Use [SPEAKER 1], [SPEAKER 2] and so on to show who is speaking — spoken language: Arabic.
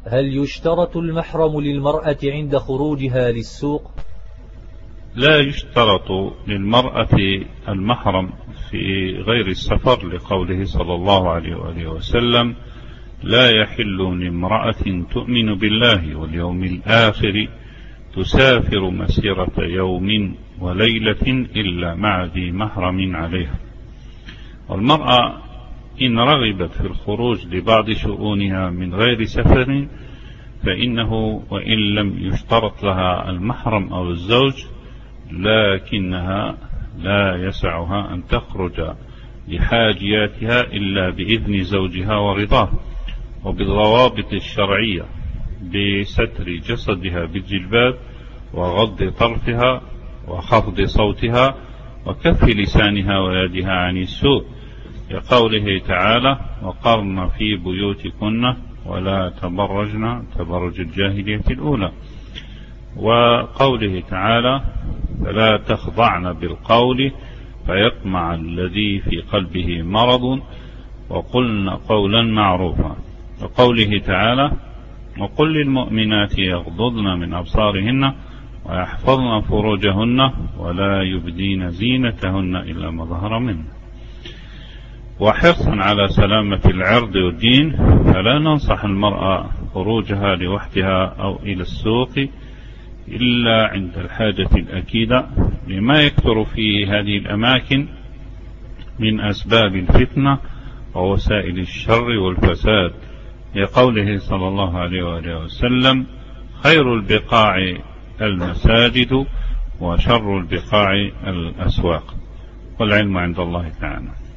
[SPEAKER 1] هل يشترط المحرم للمرأة عند خروجها للسوق؟
[SPEAKER 2] لا يشترط للمرأة المحرم في غير السفر، لقوله صلى الله عليه وآله وسلم: لا يحل لامرأة تؤمن بالله واليوم الآخر تسافر مسيرة يوم وليلة إلا مع ذي محرم عليها. والمرأة إن رغبت في الخروج لبعض شؤونها من غير سفر فإنه وإن لم يشترط لها المحرم أو الزوج لكنها لا يسعها أن تخرج لحاجياتها إلا بإذن زوجها ورضاه، وبالضوابط الشرعية، بستر جسدها بالجلباب وغض طرفها وخفض صوتها وكف لسانها ويدها عن السوء، لقوله تعالى: وقرن في بيوتكن ولا تبرجن تبرج الجاهلية الأولى، وقوله تعالى: فلا تخضعن بالقول فيطمع الذي في قلبه مرض وقلن قولا معروفا، وقوله تعالى: وقل للمؤمنات يغضضن من أبصارهن ويحفظن فروجهن ولا يبدين زينتهن إلا ما ظهر منه. وحرصا على سلامة العرض والدين فلا ننصح المرأة خروجها لوحدها أو إلى السوق إلا عند الحاجة الأكيدة لما يكثر في هذه الأماكن من أسباب الفتنة ووسائل الشر والفساد، لقوله صلى الله عليه وآله وسلم: خير البقاع المساجد وشر البقاع الأسواق. والعلم عند الله تعالى.